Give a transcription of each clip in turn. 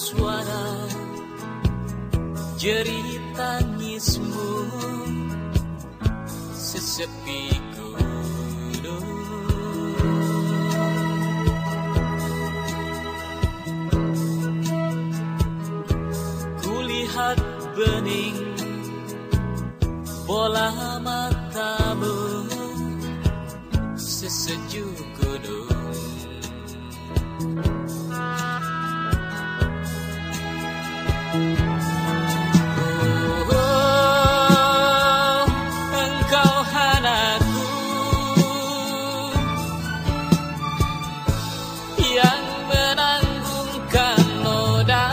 suara jerit tangismu sesepi gunung. Kulihat bening bola matamu sesejuk gunung. Engkau anakku yang menanggungkan noda.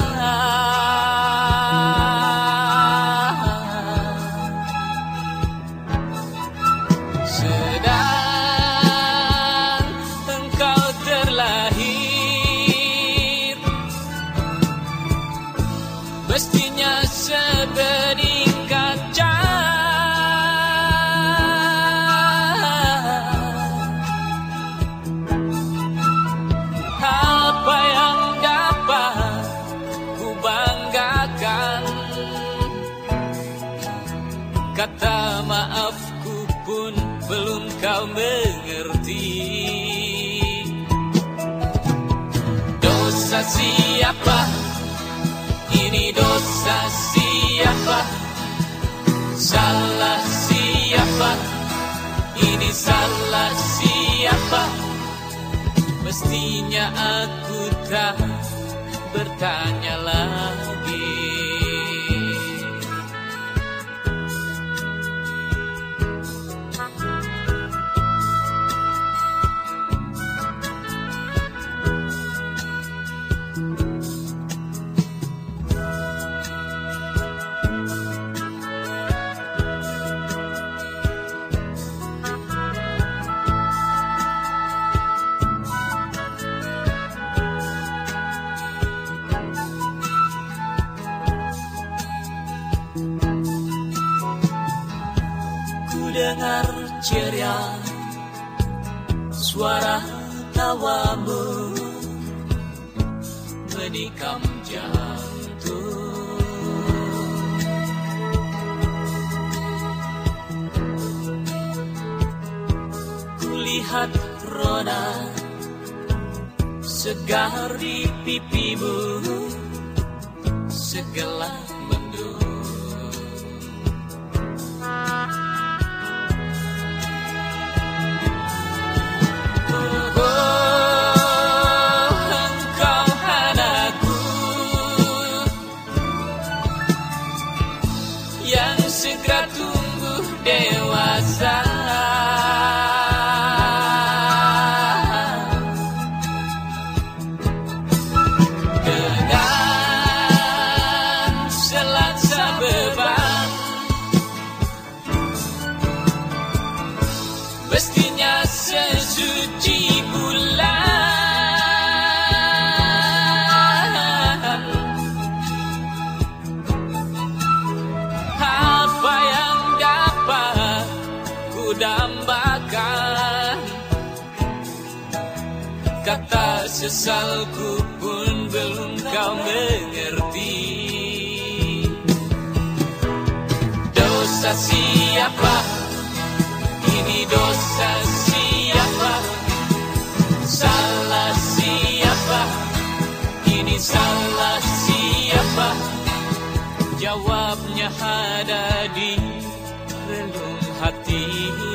Sedang engkau terlahir, mestinya sebening kaca. Apa yang dapat ku banggakan, kata maafku pun belum kau mengerti. Dosa siapa? Ini dosa siapa? Salah siapa? Ini salah siapa? Mestinya aku tak bertanya lagi. Dengar ceria suara tawamu menikam jantung. Kulihat rona segar di pipimu segelap mendung. Segera tumbuh dewasa, dengan selangsa beban, mestinya sesuci bulan. Dambakan, kata sesalku pun belum kau mengerti. Dosa siapa? Ini dosa siapa? Salah siapa? Ini salah siapa? Jawabnya ada di relung hati.